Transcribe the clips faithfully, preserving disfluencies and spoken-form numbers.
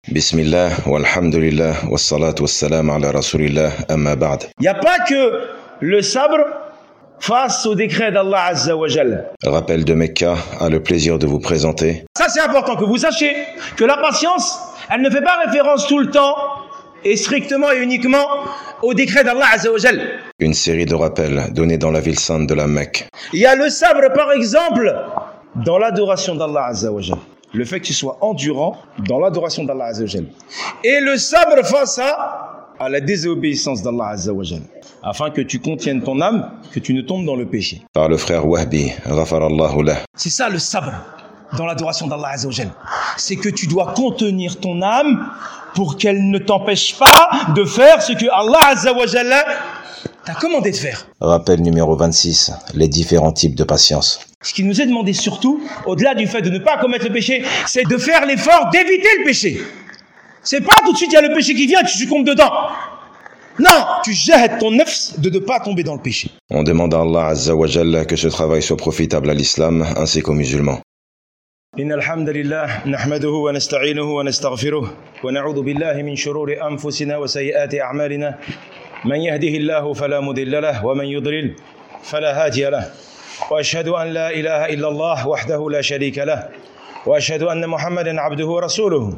Bismillah, walhamdulillah, wassalatu wassalam ala rasulillah, amma ba'd. Il n'y a pas que le sabre face au décret d'Allah Azza wa Jal. Rappel de Mecca a le plaisir de vous présenter. Ça c'est important que vous sachiez que la patience, elle ne fait pas référence tout le temps et strictement et uniquement au décret d'Allah Azza wa Jal. Une série de rappels donnés dans la ville sainte de la Mecque. Il y a le sabre par exemple dans l'adoration d'Allah Azza wa Jal. Le fait que tu sois endurant dans l'adoration d'Allah Azza wa Jal. Et le sabre face à, à la désobéissance d'Allah Azza wa Jal. Afin que tu contiennes ton âme, que tu ne tombes dans le péché. Par le frère Wahbi, ghafarallahu lah. C'est ça le sabre dans l'adoration d'Allah Azza wa Jal. C'est que tu dois contenir ton âme pour qu'elle ne t'empêche pas de faire ce que Allah Azza wa Jal t'a commandé de faire. Rappel numéro vingt-six, les différents types de patience. Ce qui nous est demandé surtout, au-delà du fait de ne pas commettre le péché, c'est de faire l'effort d'éviter le péché. C'est pas tout de suite il y a le péché qui vient et tu succombes dedans. Non, tu jettes ton nefs de ne pas tomber dans le péché. On demande à Allah Azza wa Jalla que ce travail soit profitable à l'islam ainsi qu'aux musulmans. إن الحمد لله نحمده ونستعينه ونستغفره ونعوذ بالله من شرور أنفسنا وسيئات أعمالنا من يهده الله فلا مضل له ومن يضلل فلا هادي له وأشهد أن لا إله إلا الله وحده لا شريك له وأشهد أن محمدا عبده ورسوله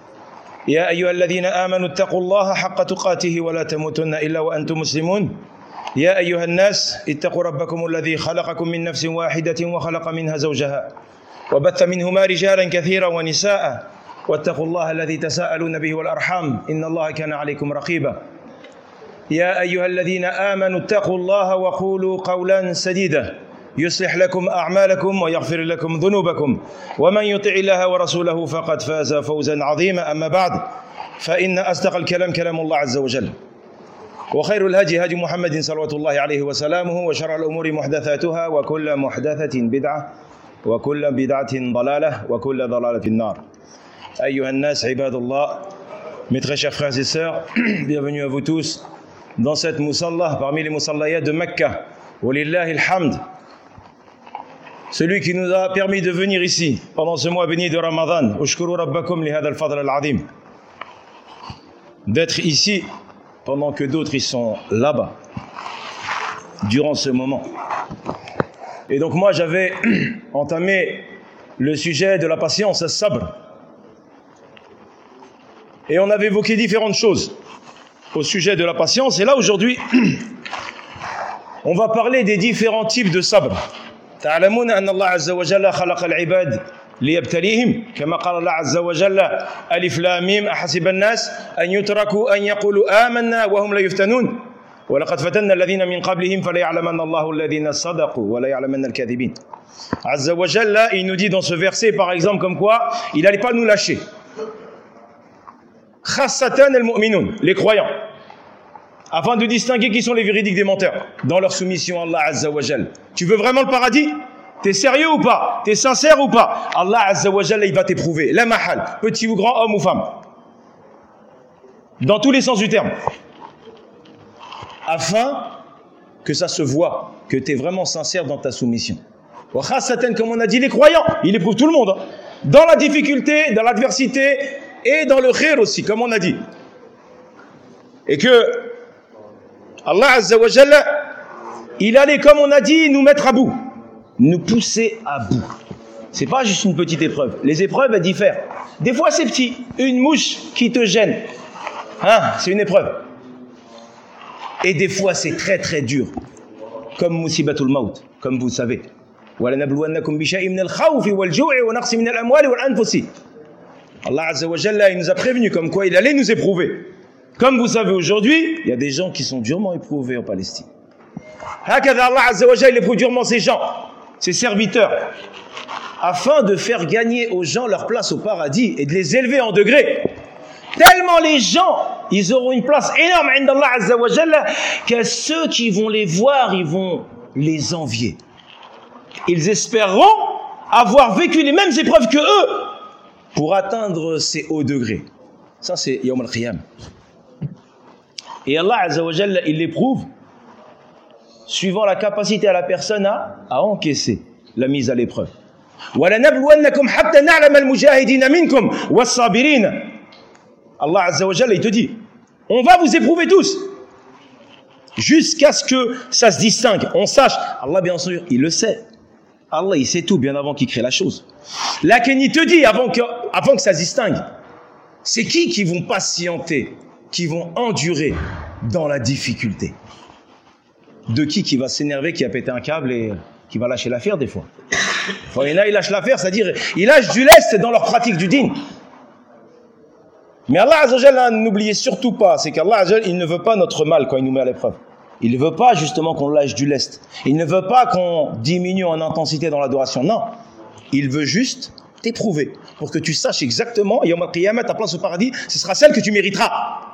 يا أيها الذين آمنوا اتقوا الله حق تقاته ولا تموتن إلا وأنتم مسلمون يا أيها الناس اتقوا ربكم الذي خلقكم من نفس واحدة وخلق منها زوجها وبث منهما رجالا كثيرا ونساء واتقوا الله الذي تساءلون به والأرحام إن الله كان عليكم رقيبا يا أيها الذين آمنوا اتقوا الله وقولوا قولا سديدا يصلح لكم أعمالكم ويغفر لكم ذنوبكم ومن يطع الله ورسوله فقد فاز فوزا عظيما أما بعد فإن أصدق الكلام كلام الله عز وجل وخير الهدي هدي محمد صلوات الله عليه وسلامه وشر الأمور محدثاتها وكل محدثة بدعة وكل بدعة ضلالة وكل ضلالة في النار أيها الناس عباد الله mes très chers frères et sœurs bienvenue à vous tous dans cette musalla parmi les musallayat de Mecca walillahi alhamd. Celui qui nous a permis de venir ici pendant ce mois béni de Ramadan, ushkuru rabbakum li hadha al-fadl al-azim. D'être ici pendant que d'autres ils sont là-bas durant ce moment. Et donc moi j'avais entamé le sujet de la patience, as-sabr. Et on avait évoqué différentes choses au sujet de la patience. Et là aujourd'hui, on va parler des différents types de sabr. تعلمون أن الله عز وجل خلق العباد ليبتليهم كما قال الله عز وجل ألف لام ميم أحسب الناس أن يتركوا أن يقولوا آمنا وهم لا يفتنون ولقد فتنا الذين من قبلهم فلا يعلمن الله الذين صدقوا ولا يعلمن الكاذبين. عز وجل il nous dit dans ce verset par exemple comme quoi il n'allait pas nous lâcher. خاصة المؤمنون, les croyants, afin de distinguer qui sont les véridiques des menteurs dans leur soumission à Allah Azza wa Jal. Tu veux vraiment le paradis? T'es sérieux ou pas? T'es sincère ou pas? Allah Azza wa Jal, il va t'éprouver. La mahal, petit ou grand, homme ou femme. Dans tous les sens du terme. Afin que ça se voit, que t'es vraiment sincère dans ta soumission. Wa khassatan, comme on a dit, les croyants, il éprouve tout le monde. Dans la difficulté, dans l'adversité et dans le khair aussi, comme on a dit. Et que Allah Azza wa Jalla, il allait, comme on a dit, nous mettre à bout, nous pousser à bout. C'est pas juste une petite épreuve. Les épreuves, elles diffèrent. Des fois, c'est petit. Une mouche qui te gêne, hein, c'est une épreuve. Et des fois, c'est très très dur, comme musibatul maut, comme vous le savez. وَلَنَبْلُوَنَّكُمْ بِشَيْءٍ مِنَ الْخَوْفِ وَالْجُوعِ وَنَقْصٍ مِنَ الْأَمْوَالِ وَالْأَنفُسِ. Allah Azza wa Jalla, il nous a prévenu comme quoi il allait nous éprouver. Comme vous savez aujourd'hui, il y a des gens qui sont durement éprouvés en Palestine. Hakadha Allah Azza wa Jalla, il éprouve durement ces gens, ces serviteurs, afin de faire gagner aux gens leur place au paradis et de les élever en degrés. Tellement les gens, ils auront une place énorme inda Allah Azza wa Jalla, que ceux qui vont les voir, ils vont les envier. Ils espéreront avoir vécu les mêmes épreuves que eux pour atteindre ces hauts degrés. Ça c'est Yawm al-Qiyam. Et Allah Azza wa Jalla, il l'éprouve suivant la capacité à la personne à, à encaisser la mise à l'épreuve. وَلَنَبْلُوَنَّكُمْ حَتَّى نَعْلَمَ الْمُجَاهِدِينَ مِنْكُمْ وَالصَّابِرِينَ Allah Azza wa Jalla, il te dit, on va vous éprouver tous, jusqu'à ce que ça se distingue, on sache. Allah, bien sûr, il le sait. Allah, il sait tout bien avant qu'il crée la chose. Là, il te dit, avant que, avant que ça se distingue, c'est qui qui vont patienter, qui vont endurer dans la difficulté? De qui qui va s'énerver, qui a pété un câble et qui va lâcher l'affaire des fois? Enfin, il y en a, ils lâchent l'affaire, c'est-à-dire, ils lâchent du lest dans leur pratique du dîn. Mais Allah Azza wa Jalla, n'oubliez surtout pas, c'est qu'Allah Azza wa Jalla, il ne veut pas notre mal quand il nous met à l'épreuve. Il ne veut pas justement qu'on lâche du lest. Il ne veut pas qu'on diminue en intensité dans l'adoration. Non. Il veut juste t'éprouver pour que tu saches exactement, Yawm al-Qiyamah, ta place au paradis, ce sera celle que tu mériteras.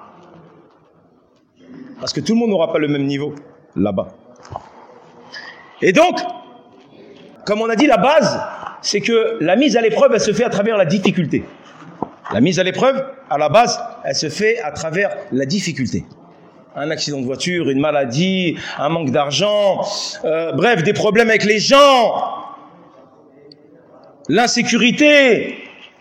Parce que tout le monde n'aura pas le même niveau là-bas. Et donc, comme on a dit, la base, c'est que la mise à l'épreuve, elle se fait à travers la difficulté. La mise à l'épreuve, à la base, elle se fait à travers la difficulté. Un accident de voiture, une maladie, un manque d'argent, euh, bref, des problèmes avec les gens, l'insécurité,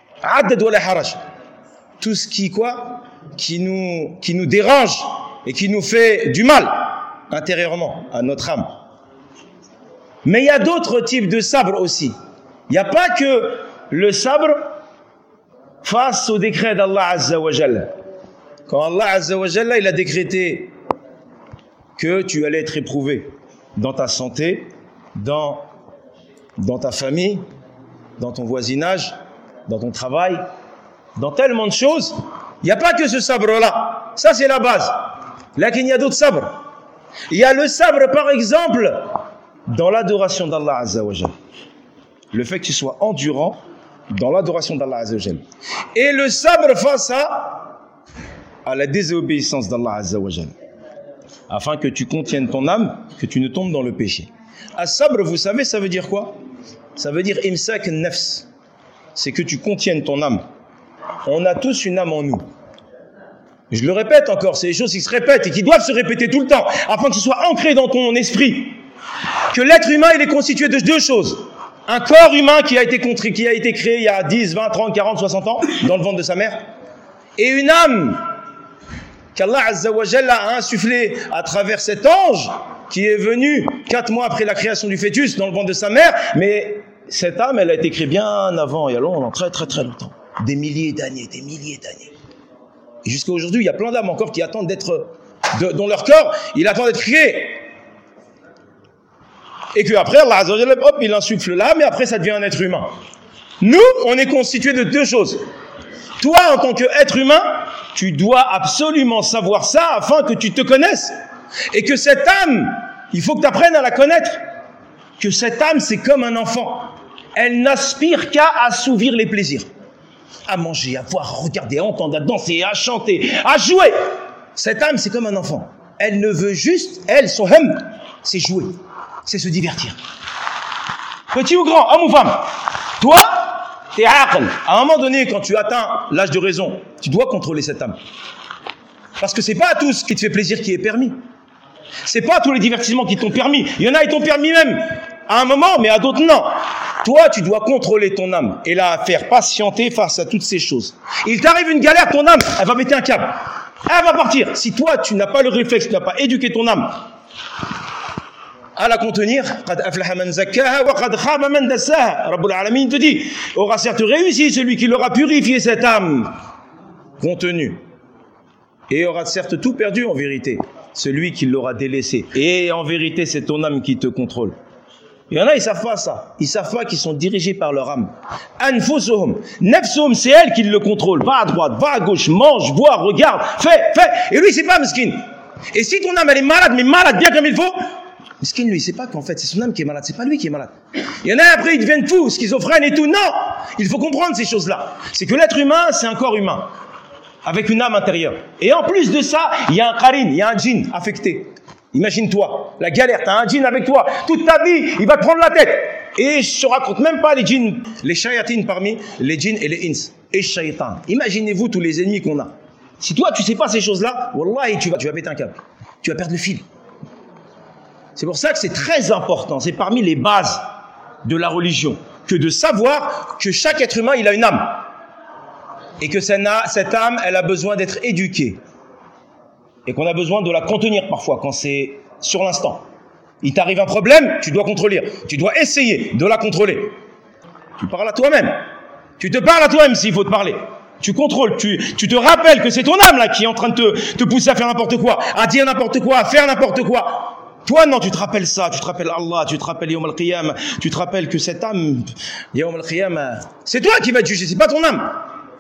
tout ce qui, quoi, qui nous, qui nous dérange et qui nous fait du mal intérieurement à notre âme. Mais il y a d'autres types de sabre aussi. Il n'y a pas que le sabre face au décret d'Allah Azza wa Jalla. Quand Allah Azza wa Jalla, il a décrété que tu allais être éprouvé dans ta santé, dans, dans ta famille, dans ton voisinage, dans ton travail, dans tellement de choses, il n'y a pas que ce sabre-là. Ça, c'est la base. Là, il y a d'autres sabres. Il y a le sabre, par exemple, dans l'adoration d'Allah Azza wa Jalla. Le fait que tu sois endurant dans l'adoration d'Allah Azza wa Jalla. Et le sabre face à, à la désobéissance d'Allah Azza wa Jalla. Afin que tu contiennes ton âme, que tu ne tombes dans le péché. As-sabre, vous savez, ça veut dire quoi? Ça veut dire imsak nafs. C'est que tu contiennes ton âme. On a tous une âme en nous. Je le répète encore, c'est des choses qui se répètent et qui doivent se répéter tout le temps, afin que ce soit ancré dans ton esprit. Que l'être humain, il est constitué de deux choses. Un corps humain qui a été, contré, qui a été créé il y a dix, vingt, trente, quarante, soixante ans, dans le ventre de sa mère. Et une âme qu'Allah Azza wa Jalla a insufflé à travers cet ange qui est venu quatre mois après la création du fœtus dans le ventre de sa mère. Mais cette âme, elle a été créée bien avant, il y a longtemps, très très très longtemps. Des milliers d'années, des milliers d'années. Et jusqu'à aujourd'hui, il y a plein d'âmes encore qui attendent d'être, de, dont leur corps, il attend d'être créé. Et qu'après, Allah Azza wa Jalla, hop, il insuffle l'âme et après, ça devient un être humain. Nous, on est constitué de deux choses. Toi, en tant qu'être humain, tu dois absolument savoir ça afin que tu te connaisses. Et que cette âme, il faut que tu apprennes à la connaître. Que cette âme, c'est comme un enfant. Elle n'aspire qu'à assouvir les plaisirs. À manger, à voir, à regarder, à entendre, à danser, à chanter, à jouer. Cette âme, c'est comme un enfant. Elle ne veut juste, elle, son hum, c'est jouer. C'est se divertir. Petit ou grand, homme ou femme. Toi, t'es aql. À un moment donné, quand tu atteins l'âge de raison, tu dois contrôler cette âme. Parce que c'est pas à tout ce qui te fait plaisir qui est permis. C'est pas à tous les divertissements qui t'ont permis. Il y en a qui t'ont permis même à un moment, mais à d'autres non. Toi, tu dois contrôler ton âme et la faire patienter face à toutes ces choses. Il t'arrive une galère, ton âme, elle va péter un câble. Elle va partir. Si toi, tu n'as pas le réflexe, tu n'as pas éduqué ton âme à la contenir, qad aflaha man zakkaha wa qad khaba man dassaha. Rabbul Alamin te dit, aura certes réussi celui qui l'aura purifié cette âme contenue, et aura certes tout perdu en vérité celui qui l'aura délaissé. Et en vérité, c'est ton âme qui te contrôle. Il y en a, ils savent pas ça. Ils savent pas qu'ils sont dirigés par leur âme. Anfusuhum, nafsuhum, c'est elle qui le contrôle. Va à droite, va à gauche, mange, bois, regarde, fais, fais. Et lui, c'est pas miskin. Et si ton âme, elle est malade, mais malade bien comme il faut, miskin, lui, il sait pas qu'en fait, c'est son âme qui est malade. C'est pas lui qui est malade. Il y en a, après, ils deviennent fous, schizophrènes et tout. Non! Il faut comprendre ces choses-là. C'est que l'être humain, c'est un corps humain. Avec une âme intérieure. Et en plus de ça, il y a un qarin, il y a un djinn affecté. Imagine-toi, la galère, t'as un djinn avec toi, toute ta vie, il va te prendre la tête. Et je te raconte même pas les djinns, les shayatines parmi les djinns et les ins. Et shaytan. Imaginez-vous tous les ennemis qu'on a. Si toi, tu sais pas ces choses-là, wallahi, tu vas, tu vas péter un câble. Tu vas perdre le fil. C'est pour ça que c'est très important, c'est parmi les bases de la religion, que de savoir que chaque être humain, il a une âme. et que cette âme, elle a besoin d'être éduquée. Et qu'on a besoin de la contenir parfois quand c'est sur l'instant. Il t'arrive un problème, tu dois contrôler. Tu dois essayer de la contrôler. Tu parles à toi-même. Tu te parles à toi-même s'il faut te parler. Tu contrôles, tu, tu te rappelles que c'est ton âme là qui est en train de te, te pousser à faire n'importe quoi, à dire n'importe quoi, à faire n'importe quoi. Toi, non, tu te rappelles ça, tu te rappelles Allah, tu te rappelles Yawm al-Qiyam, tu te rappelles que cette âme, Yawm al-Qiyam, c'est toi qui vas te juger, c'est pas ton âme.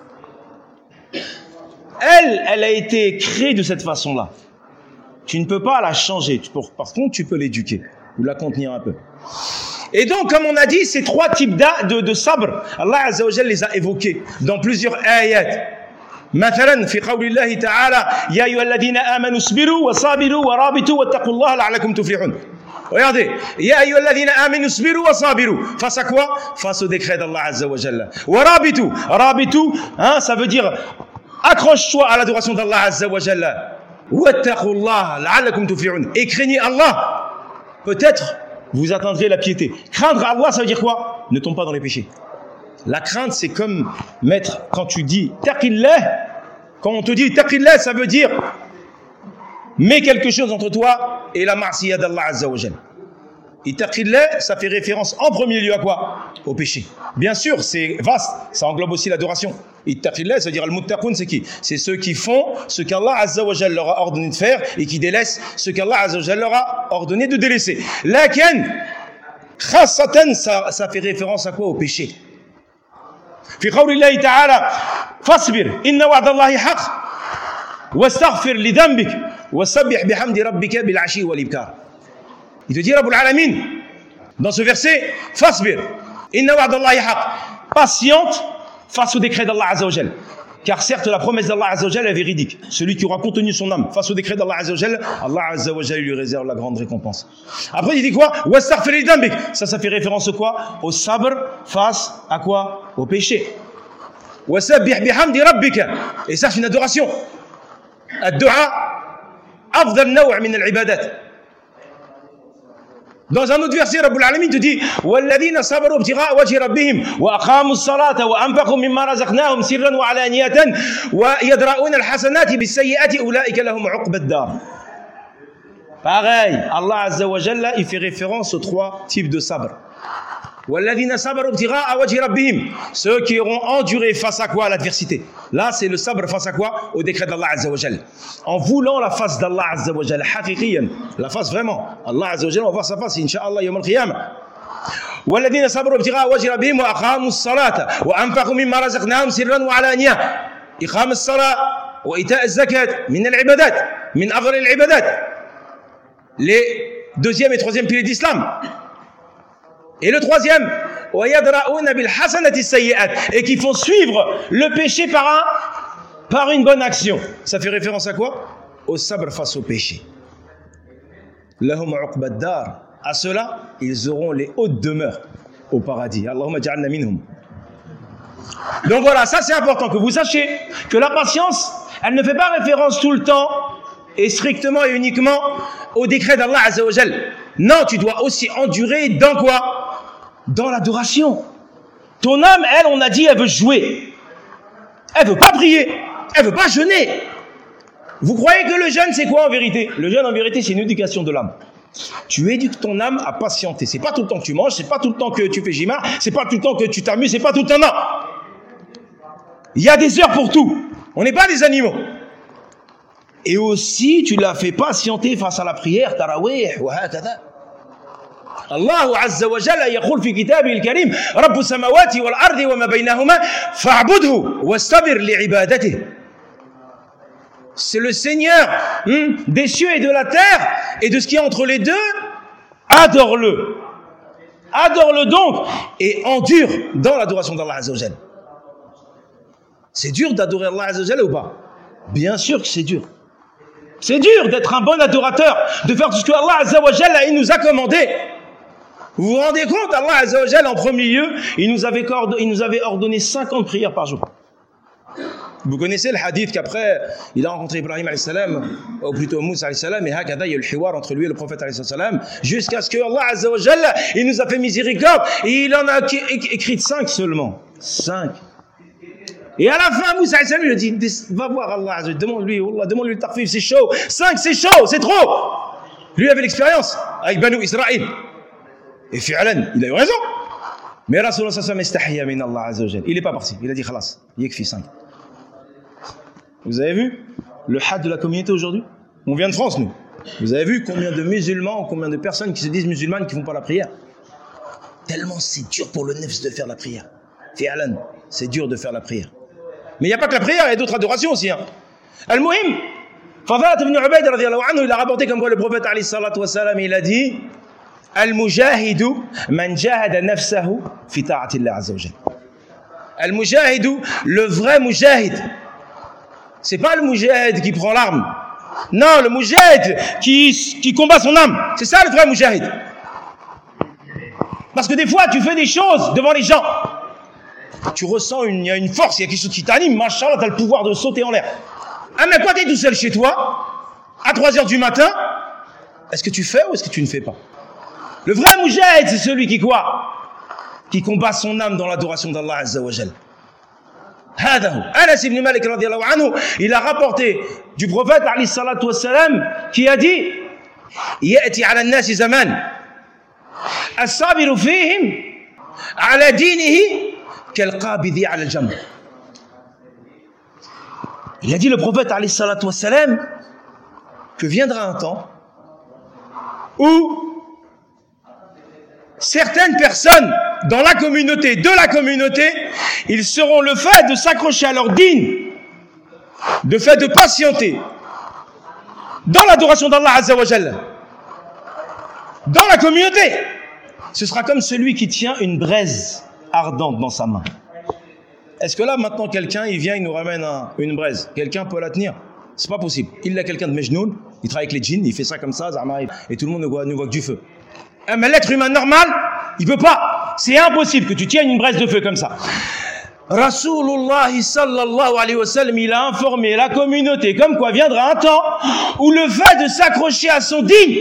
Elle, elle a été créée de cette façon-là. Tu ne peux pas la changer. Par contre, tu peux l'éduquer ou la contenir un peu. Et donc, comme on a dit, ces trois types de, de sabr, Allah Azza wa Jalla les a évoqués dans plusieurs ayats. مثلا في قول الله تعالى يا أيها الذين آمنوا اصبروا وصابروا ورابطوا واتقوا الله لعلكم تفلحون. Regardez, يا أيها الذين آمنوا اصبروا وصابروا. Face à quoi? Face au décret d'Allah Azza wa Jalla. ورابطوا, رابطوا, hein, ça veut dire accroche-toi à l'adoration d'Allah Azza wa Jalla. واتقوا الله لعلكم تفلحون. Et craignez Allah. Peut-être vous atteindrez la piété. Craindre Allah, ça veut dire quoi? Ne tombe pas dans les péchés. La crainte, c'est comme mettre, quand tu dis taqillah, quand on te dit taqillah, ça veut dire mets quelque chose entre toi et la ma'siyah d'Allah Azza wa Jalla. Et taqillah, ça fait référence en premier lieu à quoi? Au péché. Bien sûr, c'est vaste, ça englobe aussi l'adoration. Et taqillah, ça veut dire al-muttaqun, c'est qui? C'est ceux qui font ce qu'Allah Azza wa Jalla leur a ordonné de faire et qui délaissent ce qu'Allah Azza wa Jalla leur a ordonné de délaisser. Lakin, khassatan, ça, ça fait référence à quoi? Au péché. في قول الله تعالى فاصبر إن وعد الله حق واستغفر لذنبك وسبح بحمد ربك بالعشي والإبكار. Il te dit Rabbul Alamin dans ce verset فاصبر إن وعد الله حق. Patiente face au décret d'Allah Azza wa Jalla. Car certes la promesse d'Allah Azza wa Jalla est véridique. Celui qui aura contenu son âme face au décret d'Allah Azza wa Jalla, Allah Azza wa Jalla lui réserve la grande récompense. Après il dit quoi? Wastaghfir li dhanbik. Ça ça fait référence au quoi? Au sabr face à quoi? Au péché. Wasabbih bihamdi rabbika. Et ça c'est une adoration. Ad-du'a afdal naw' min al-ibadat. Dans un autre verset, Rabbul Alamin te dit وَالَّذِينَ صَبَرُوا ابْتِغَاءَ وَجْهِ رَبِّهِمْ وَأَقَامُوا الصَّلَاةَ وَأَنفَقُوا مِمَّا رَزَقْنَاهُمْ سِرًّا وَعَلَانِيَةً وَيَدْرَؤُونَ الْحَسَنَاتِ بِالسَّيِّئَاتِ أُولَئِكَ لَهُمْ عُقْبَى الدَّارِ. Pareil, Allah Azza wa Jalla, il fait référence aux trois types de sabr. وَالَّذِينَ صَبَرُوا ابْتِغَاءَ وَجْهِ رَبِّهِمْ. Ceux qui auront enduré face à quoi? À l'adversité. Là, c'est le sabr face à quoi? Au décret d'Allah Azza wa Jalla. En voulant la face d'Allah Azza wa Jalla, haqiqiyan, la face vraiment. Allah Azza wa Jalla, on va voir sa face, Inch'Allah, yawm al-qiyamah. وَالَّذِينَ صَبَرُوا ابْتِغَاءَ وَجْهِ رَبِّهِمْ وَأَقَامُوا الصَّلَاةَ وَأَنفَقُوا مِمَّا رَزَقْنَاهُمْ سِرًّا وَعَلَانِيَةً. إقام الصلاة وإيتاء الزكاة من العبادات من أفضل العبادات. Les deuxième et troisième piliers d'Islam. Et le troisième, et qui font suivre le péché par, un, par une bonne action. Ça fait référence à quoi? Au sabr face au péché. Lahum uqba ad-dar. À cela, ils auront les hautes demeures au paradis. Allahumma ja'alna minhum. Donc voilà, ça c'est important que vous sachiez que la patience, elle ne fait pas référence tout le temps et strictement et uniquement au décret d'Allah Azza wa Jalla. Non, tu dois aussi endurer dans quoi? Dans l'adoration. Ton âme, elle, on a dit, elle veut jouer. Elle veut pas prier. Elle veut pas jeûner. Vous croyez que le jeûne, c'est quoi en vérité? Le jeûne, en vérité, c'est une éducation de l'âme. Tu éduques ton âme à patienter. C'est pas tout le temps que tu manges, c'est pas tout le temps que tu fais jima, c'est pas tout le temps que tu t'amuses, c'est pas tout le temps, non. Il y a des heures pour tout. On n'est pas des animaux. Et aussi, tu la fais patienter face à la prière, tarawih, wa hakada. الله عز وجل يقول في كتابه الكريم رب السماوات والأرض وما بينهما فاعبده واستبر لعبادته. C'est le Seigneur hmm, des cieux et de la terre et de ce qui est entre les deux. Adore-le. Adore-le donc et endure dans l'adoration d'Allah Azza wa Jalla. C'est dur d'adorer Allah Azza wa Jalla ou pas? Bien sûr que c'est dur. C'est dur d'être un bon adorateur, de faire tout ce que Allah Azza wa Jalla il nous a commandé. Vous vous rendez compte, Allah Azza wa Jalla, en premier lieu, il nous avait, il nous avait ordonné cinquante prières par jour. Vous connaissez le hadith qu'après, il a rencontré Ibrahim alayhi salam, ou plutôt Moussa alayhi salam, et hakada, il y a eu le hiwar entre lui et le prophète alayhi salam, jusqu'à ce que Allah Azza wa Jalla, il nous a fait miséricorde, et il en a écrit cinq seulement. Cinq. Et à la fin, Moussa alayhi salam lui a dit, va voir Allah, demande-lui, Allah, demande-lui le tarfif, c'est chaud. Cinq, c'est chaud, c'est trop. Lui avait l'expérience avec Banu Israël. Et fi'alan, il a eu raison. Mais Rasulullah sallallahu alayhi wa sallam min Allah azza wa jalla. Il n'est pas parti. Il a dit khalas, yakfi cinq. Vous avez vu le had de la communauté aujourd'hui? On vient de France, nous. Vous avez vu combien de musulmans, combien de personnes qui se disent musulmanes qui ne font pas la prière? Tellement c'est dur pour le nefs de faire la prière. Fi'alan, c'est dur de faire la prière. Mais il n'y a pas que la prière, il y a d'autres adorations aussi. Hein. Al-Muhim, Fadalat ibn Ubayd radiyallahu anhu, il a rapporté comme quoi le prophète alayhi salatu wa salam, il a dit Al-Mujahidu man jahada nafsahu fi ta'atillah azza wa jalla. Al-Mujahidu, le vrai mujahid. C'est pas le mujahid qui prend l'arme. Non, le mujahid qui, qui combat son âme. C'est ça le vrai mujahid. Parce que des fois, tu fais des choses devant les gens. Tu ressens une, il y a une force, il y a quelque chose qui t'anime. Machallah, tu as le pouvoir de sauter en l'air. Ah, mais quand tu es tout seul chez toi, à trois heures du matin, est-ce que tu fais ou est-ce que tu ne fais pas? Le vrai mujahid, c'est celui qui quoi? Qui combat son âme dans l'adoration d'Allah Azza wa Jal. Anas ibn Malik radiyallahu anhu, il a rapporté du prophète alayhi salatu wa salam qui a dit Ya'ti ala an-nasi zaman as-sabiru fihim ala dinihi kal-qabidi ala al-jamr. Il a dit le prophète alayhi salatu wa salam que viendra un temps où certaines personnes dans la communauté, de la communauté, ils seront le fait de s'accrocher à leur dîne, de fait de patienter dans l'adoration d'Allah Azza wa Jalla. Dans la communauté, ce sera comme celui qui tient une braise ardente dans sa main. Est-ce que là, maintenant, quelqu'un, il vient, il nous ramène un, une braise, quelqu'un peut la tenir? C'est pas possible. Il a quelqu'un de Mejnoun, il travaille avec les djinns, il fait ça comme ça, et tout le monde ne voit, ne voit que du feu. Mais l'être humain normal, il peut pas. C'est impossible que tu tiennes une braise de feu comme ça. Rasulullah sallallahu alayhi wa sallam, il a informé la communauté comme quoi viendra un temps où le fait de s'accrocher à son dîne,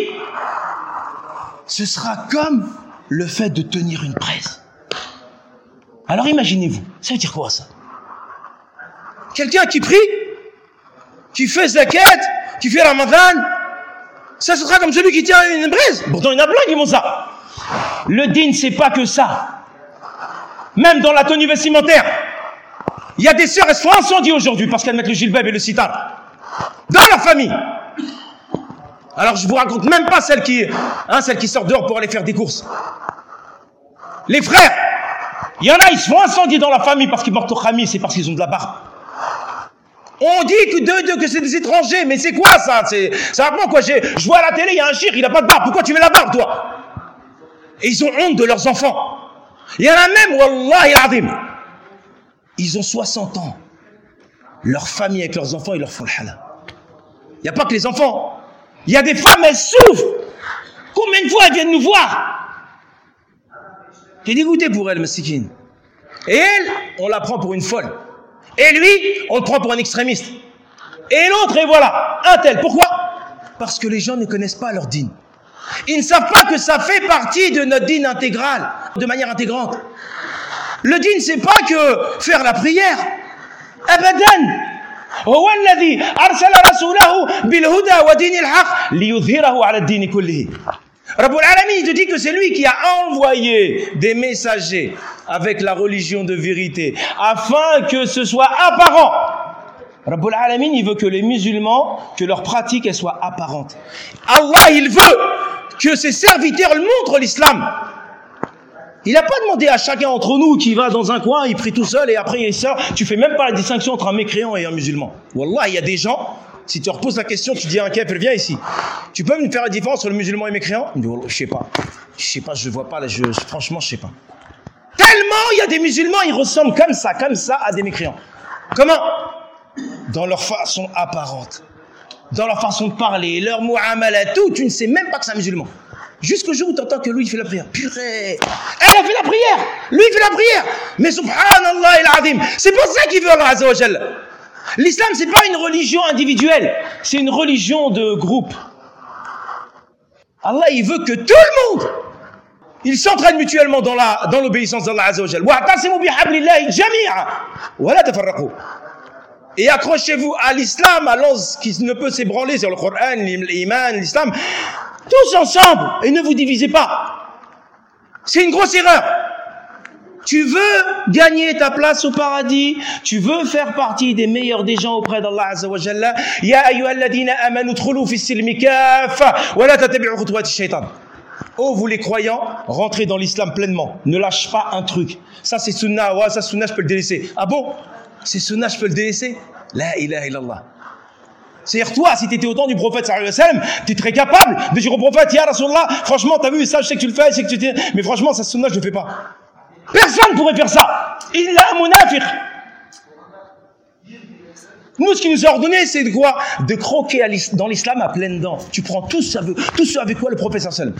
ce sera comme le fait de tenir une braise. Alors imaginez-vous, ça veut dire quoi ça? Quelqu'un qui prie, qui fait zakat, qui fait ramadan, ça sera comme celui qui tient une braise. Pourtant, il y en a plein qui font ça. Le dîn, c'est pas que ça. Même dans la tenue vestimentaire, il y a des sœurs, elles sont incendiées aujourd'hui parce qu'elles mettent le gilbab et le sitar dans la famille. Alors, je vous raconte même pas celles qui, hein, celles qui sortent dehors pour aller faire des courses. Les frères, il y en a, ils se font incendier dans la famille parce qu'ils portent au khamis, c'est parce qu'ils ont de la barbe. On dit que deux, deux, que c'est des étrangers, mais c'est quoi ça? C'est, ça va pas quoi? J'ai, je vois à la télé, il y a un chir, il a pas de barbe. Pourquoi tu mets la barbe, toi? Et ils ont honte de leurs enfants. Il y en a même, wallahi al-azim, ils ont soixante ans. Leur famille avec leurs enfants, ils leur font le halal. Il n'y a pas que les enfants. Il y a des femmes, elles souffrent. Combien de fois elles viennent nous voir? T'es dégoûté pour elles, messikine. Et elle, on la prend pour une folle. Et lui, on le prend pour un extrémiste. Et l'autre, et voilà, un tel. Pourquoi? Parce que les gens ne connaissent pas leur dîne. Ils ne savent pas que ça fait partie de notre dîne intégrale, de manière intégrante. Le dîne, c'est pas que faire la prière. Abadan. هو الذي أرسل رسوله بالهدى ودين الحق ليظهره على الدين كله. Rabbul Alamin, il te dit que c'est lui qui a envoyé des messagers avec la religion de vérité, afin que ce soit apparent. Rabbul Alamin, il veut que les musulmans, que leur pratique, elle soit apparente. Allah, il veut que ses serviteurs montrent l'islam. Il n'a pas demandé à chacun d'entre nous qui va dans un coin, il prie tout seul et après il sort. Tu fais même pas la distinction entre un mécréant et un musulman. Wallah, il y a des gens, si tu reposes la question, tu dis à un kafir, viens ici. Tu peux me faire la différence entre le musulman et le mécréant? Il me dit, oh, je sais pas. Je sais pas, je vois pas, là, je, franchement, je sais pas. Tellement il y a des musulmans, ils ressemblent comme ça, comme ça à des mécréants. Comment? Dans leur façon apparente, dans leur façon de parler, leur mu'amala, tout, tu ne sais même pas que c'est un musulman. Jusqu'au jour où tu entends que lui, il fait la prière. Purée! Elle a fait la prière! Lui, il fait la prière! Mais subhanallah al-azim, c'est pour ça qu'il veut Allah Azza wa Jalla. L'islam, c'est pas une religion individuelle, c'est une religion de groupe. Allah, il veut que tout le monde, Ils s'entraînent mutuellement dans la dans l'obéissance d'Allah Azza wa Jal. Wa'tasimu bihablillahi jami'a wa la tafarraqu. Et accrochez-vous à l'islam, à l'ange qui ne peut s'ébranler sur le Coran, l'iman, l'islam, tous ensemble, et ne vous divisez pas. C'est une grosse erreur. Tu veux gagner ta place au paradis, tu veux faire partie des meilleurs des gens auprès d'Allah Azza wa Jalla. Ya ayyuhalladhina amanu udkhulu fis silmi kaffa wa la tattabi'u khutuwati shaytan. Oh, vous les croyants, rentrez dans l'islam pleinement. Ne lâche pas un truc. Ça c'est sunnah, ouais, ça sunnah, je peux le délaisser. Ah bon? C'est sunnah, je peux le délaisser? La ilaha illallah. C'est-à-dire, toi, si tu étais au temps du prophète sallallahu alayhi wa sallam, tu serais capable de dire au prophète, Ya Rasulallah, franchement, t'as vu, ça, je sais que tu le fais, je sais que tu t'es... mais franchement, ça sunnah, je le fais pas. Personne ne pourrait faire ça. Il a un munafiq. Nous, ce qui nous est ordonné, c'est de quoi? De croquer dans l'islam à pleines dents. Tu prends tout ce, tout ce avec quoi le prophète sallallahu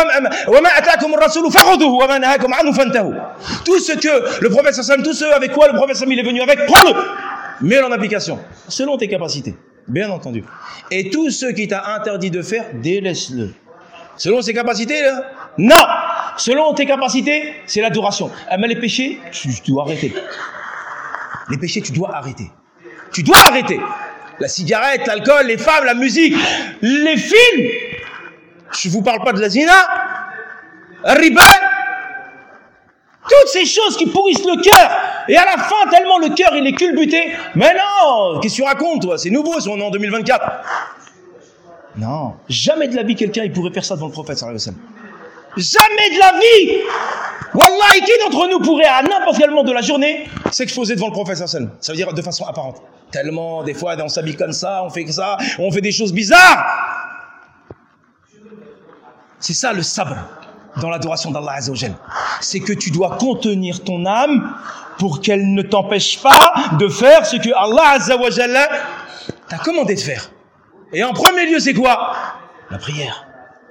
alayhi wa sallam. Tout ce que le prophète sallallahu alayhi wa sallam, tout ce avec quoi le prophète sallallahu alayhi wa sallam il est venu avec, prends-le. Mets-le en application. Selon tes capacités. Bien entendu. Et tout ce qui t'a interdit de faire, délaisse-le. Selon ses capacités, là? Non. Selon tes capacités, c'est l'adoration. Mais les péchés, tu, tu dois arrêter. Les péchés, tu dois arrêter. Tu dois arrêter. La cigarette, l'alcool, les femmes, la musique, les films. Je vous parle pas de la zina, riba, toutes ces choses qui pourrissent le cœur. Et à la fin, tellement le cœur, il est culbuté. Mais non, qu'est-ce que tu racontes, toi? C'est nouveau, on est en deux mille vingt-quatre. Non, jamais de la vie, quelqu'un, il pourrait faire ça devant le prophète, sallallahu alayhi wa sallam. Jamais de la vie. Wallahi, qui d'entre nous pourrait, à n'importe quel moment de la journée, s'exposer devant le prophète, sallallahu alayhi wa sallam? Ça veut dire de façon apparente. Tellement, des fois, on s'habille comme ça, on fait que ça, on fait des choses bizarres. C'est ça le sabr dans l'adoration d'Allah Azza wa Jal. C'est que tu dois contenir ton âme pour qu'elle ne t'empêche pas de faire ce que Allah Azza wa Jal t'a commandé de faire. Et en premier lieu, c'est quoi? La prière.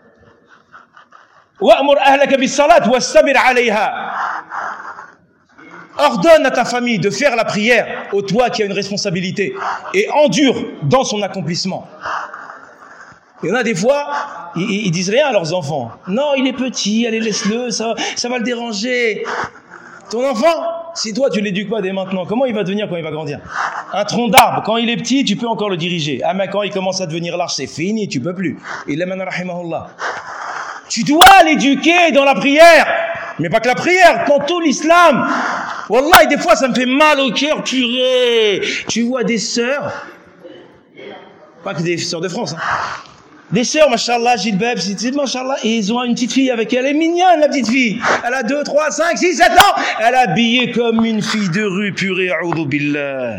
Wa'mur ahlaka bis-salat wastabir 'alayha. Ordonne à ta famille de faire la prière, au toi qui a une responsabilité, et endure dans son accomplissement. Il y en a des fois, ils, ils disent rien à leurs enfants. Non, il est petit, allez laisse-le, ça, ça va le déranger. Ton enfant, si toi tu l'éduques pas dès maintenant, comment il va devenir quand il va grandir? Un tronc d'arbre, quand il est petit, tu peux encore le diriger. Ah mais quand il commence à devenir large, c'est fini, tu peux plus. Il aime rahimahullah. Tu dois l'éduquer dans la prière, mais pas que la prière, dans tout l'islam. Wallah, des fois ça me fait mal au cœur, purée. Tu vois des sœurs, pas que des sœurs de France, hein. Des sœurs, machallah, Gilbeb, machallah, et ils ont une petite fille avec elle. Elle est mignonne, la petite fille. Elle a deux, trois, cinq, six, sept ans. Elle est habillée comme une fille de rue, purée, a'udhu billah.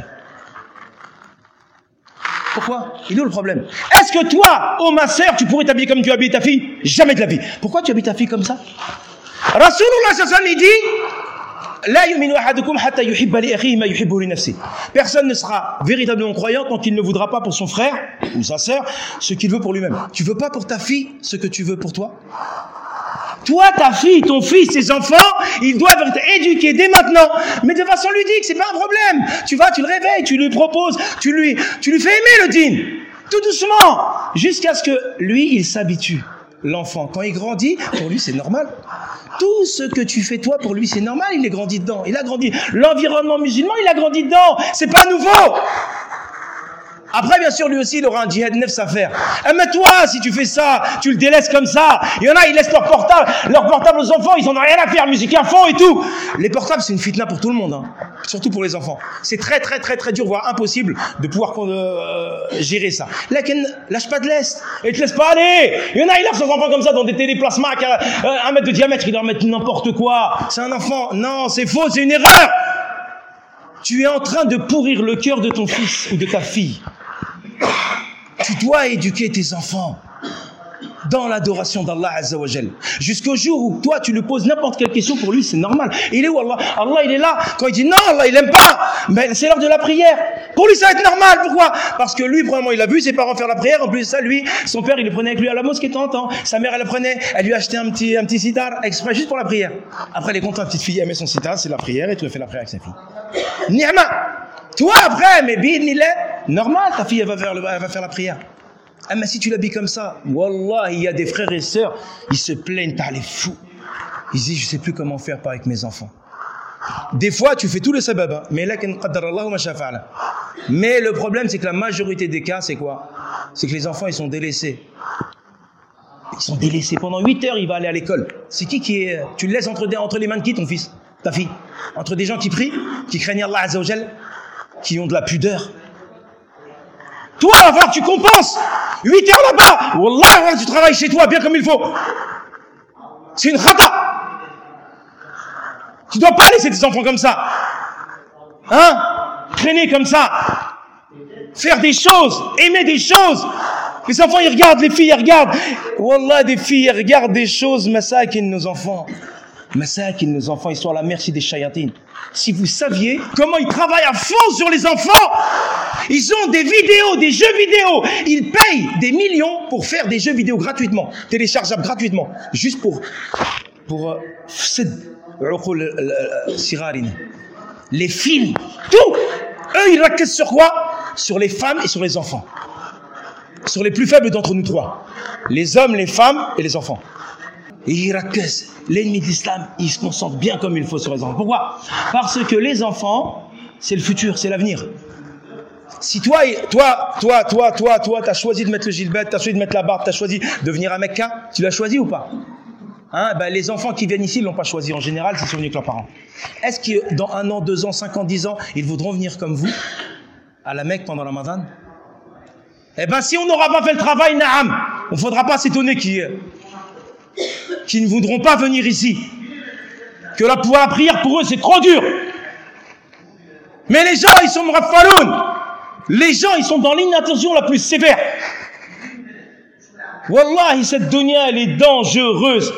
Pourquoi? Il est où le problème? Est-ce que toi, oh ma sœur, tu pourrais t'habiller comme tu habilles ta fille? Jamais de la vie. Pourquoi tu habilles ta fille comme ça? Rasulullah sallallahu alayhi wa sallam, il dit, La yuminu ahadukum hatta yuhibba li akhihi ma yuhibbu li nafsihi. Personne ne sera véritablement croyant tant qu'il ne voudra pas pour son frère ou sa sœur ce qu'il veut pour lui-même. Tu veux pas pour ta fille ce que tu veux pour toi? Toi, ta fille, ton fils, tes enfants, ils doivent être éduqués dès maintenant, mais de façon ludique, c'est pas un problème. Tu vas, tu le réveilles, tu lui proposes, tu lui, tu lui fais aimer le dîn, tout doucement, jusqu'à ce que lui, il s'habitue. L'enfant, quand il grandit, pour lui, c'est normal. Tout ce que tu fais toi, pour lui, c'est normal. Il est grandi dedans. Il a grandi. L'environnement musulman, il a grandi dedans. C'est pas nouveau. Après, bien sûr, lui aussi, il aura un djihad nefs à faire. Eh, mais toi, si tu fais ça, tu le délaisses comme ça. Il y en a, ils laissent leur portable, leur portable aux enfants, ils en ont rien à faire, musique à fond et tout. Les portables, c'est une fitna pour tout le monde, hein. Surtout pour les enfants. C'est très, très, très, très dur, voire impossible de pouvoir euh, gérer ça. Là, lâche pas de l'est et te laisse pas aller. Il y en a, ils lâchent leurs enfants comme ça dans des téléplasmas à un mètre de diamètre, ils leur mettent n'importe quoi. C'est un enfant. Non, c'est faux, c'est une erreur. Tu es en train de pourrir le cœur de ton fils ou de ta fille. Tu dois éduquer tes enfants dans l'adoration d'Allah Azza wa Jal. Jusqu'au jour où toi tu lui poses n'importe quelle question, pour lui c'est normal. Il est où Allah? Allah il est là. Quand il dit non, Allah il aime pas, mais c'est l'heure de la prière. Pour lui ça va être normal. Pourquoi? Parce que lui, premièrement, il a vu ses parents faire la prière. En plus de ça, lui, son père il le prenait avec lui à la mosquée de temps en temps. Sa mère elle le prenait, elle lui achetait un petit, un petit sitar exprès juste pour la prière. Après les comptes, la petite fille elle met son sitar, c'est la prière et tu fais la prière avec sa fille. Ni'ma. Toi après, mais bidnillah, normal, ta fille elle va faire, le, elle va faire la prière. Ah mais si tu l'habilles comme ça, wallah, il y a des frères et sœurs, ils se plaignent, t'as les fous. Il dit, je ne sais plus comment faire avec mes enfants. Des fois, tu fais tout le sabab, hein, mais là, mais le problème, c'est que la majorité des cas, c'est quoi? C'est que les enfants, ils sont délaissés. Ils sont délaissés. Pendant huit heures, il va aller à l'école. C'est qui qui est... Tu le laisses entre, des, entre les mains de qui, ton fils, ta fille? Entre des gens qui prient, qui craignent Allah Azza wa Jal, qui ont de la pudeur. Toi, va voir, tu compenses. huit heures là-bas. Wallah, tu travailles chez toi bien comme il faut. C'est une khata. Tu dois pas laisser tes enfants comme ça. Hein? Traîner comme ça. Faire des choses. Aimer des choses. Les enfants, ils regardent, les filles, elles regardent. Wallah, des filles, elles regardent des choses. Masakin, nos enfants. Masakin, nos enfants, ils sont à la merci des shayatines. Si vous saviez comment ils travaillent à fond sur les enfants, ils ont des vidéos, des jeux vidéo. Ils payent des millions pour faire des jeux vidéo gratuitement, téléchargeables gratuitement, juste pour pour euh, les films, tout. Eux, ils raquettent sur quoi? Sur les femmes et sur les enfants. Sur les plus faibles d'entre nous trois. Les hommes, les femmes et les enfants. Et ils raquettent. L'ennemi de l'islam, il se concentre bien comme il faut sur les enfants. Pourquoi? Parce que les enfants, c'est le futur, c'est l'avenir. Si toi, toi, toi, toi, toi, toi, t'as choisi de mettre le gilbert, t'as choisi de mettre la barbe, t'as choisi de venir à Mecca, tu l'as choisi ou pas? Hein, ben, les enfants qui viennent ici ne l'ont pas choisi. En général, ils sont venus avec leurs parents. Est-ce que dans un an, deux ans, cinq ans, dix ans, ils voudront venir comme vous à la Mecque pendant le Ramadan? Eh ben, si on n'aura pas fait le travail, naam, on ne faudra pas s'étonner qu'ils qui ne voudront pas venir ici. Que la, la prière pour eux, c'est trop dur. Mais les gens, ils sont mrafaloun. Les gens, ils sont dans l'inattention la plus sévère. Wallahi, cette dunya, elle est dangereuse.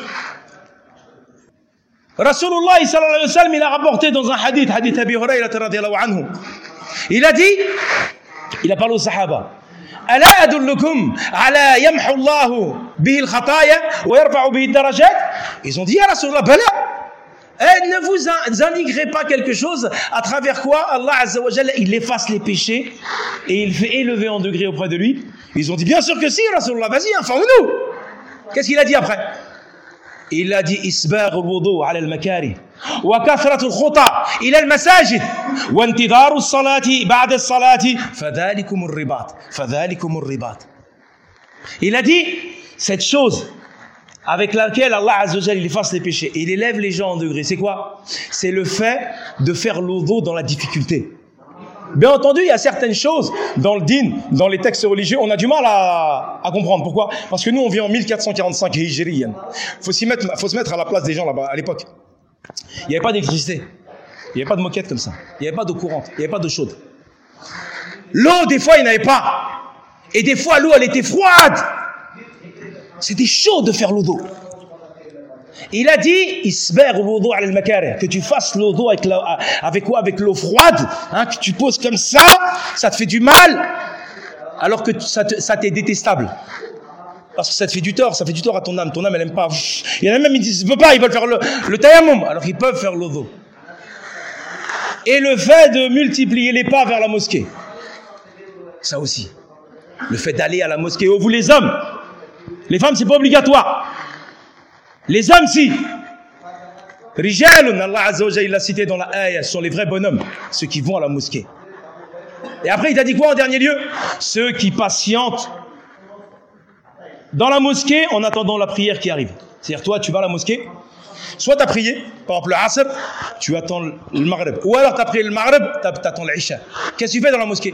Rasulullah sallallahu alayhi wa sallam, il a rapporté dans un hadith, hadith Abi Hurayra radiyallahu anhu. Il a dit, il a parlé aux sahaba. ألا أدلكم على يمحو الله به الخطايا ويرفع به الدرجات. Ils ont dit ya Rasulullah, bala. Eh, ne vous indiquerez pas quelque chose à travers quoi Allah Azza wa Jalla, il efface les péchés et il fait élever en degrés auprès de lui. Ils ont dit bien sûr que si Rasulullah, vas-y, informe-nous. Qu'est-ce qu'il a dit après? Il a dit isbagh al-wudu ala al-makari wa kathrat al-khuta ila al-masajid wa intidar as-salati ba'da as-salati fadhalikum ar-ribat fadhalikum ar-ribat. Il a dit cette chose avec laquelle Allah Azza wa Jalla il efface les péchés et il élève les gens en degrés, c'est quoi? C'est le fait de faire l'odo dans la difficulté. Bien entendu, il y a certaines choses dans le din, dans les textes religieux, on a du mal à, à comprendre. Pourquoi? Parce que nous, on vit en mille quatre cent quarante-cinq Hijri. Faut s'y mettre, faut se mettre à la place des gens là-bas, à l'époque. Il n'y avait pas d'électricité. Il n'y avait pas de moquette comme ça. Il n'y avait pas d'eau courante. Il n'y avait pas d'eau chaude. L'eau, des fois, il n'y en avait pas. Et des fois, l'eau, elle était froide. C'était chaud de faire l'eau d'eau. Il a dit isbagh al-wudu ala al-makarih, que tu fasses l'eau d'eau avec la, avec quoi? Avec l'eau froide, hein, que tu poses comme ça, ça te fait du mal, alors que ça, te, ça t'est détestable. Parce que ça te fait du tort, ça fait du tort à ton âme. Ton âme, elle aime pas. Il y en a même, ils disent, ils peuvent pas, ils veulent faire le, le tayammum, alors ils peuvent faire l'eau d'eau. Et le fait de multiplier les pas vers la mosquée, ça aussi. Le fait d'aller à la mosquée, oh vous les hommes, les femmes, c'est pas obligatoire. Les hommes, si. Rijalun, Allah Azza wa Jalla, il l'a cité dans la ayah, ce sont les vrais bonhommes, ceux qui vont à la mosquée. Et après, il t'a dit quoi en dernier lieu? Ceux qui patientent dans la mosquée en attendant la prière qui arrive. C'est-à-dire, toi, tu vas à la mosquée, soit tu as prié, par exemple le Asr, tu attends le Maghrib. Ou alors, tu as prié le Maghrib, tu attends l'Isha. Qu'est-ce que tu fais dans la mosquée?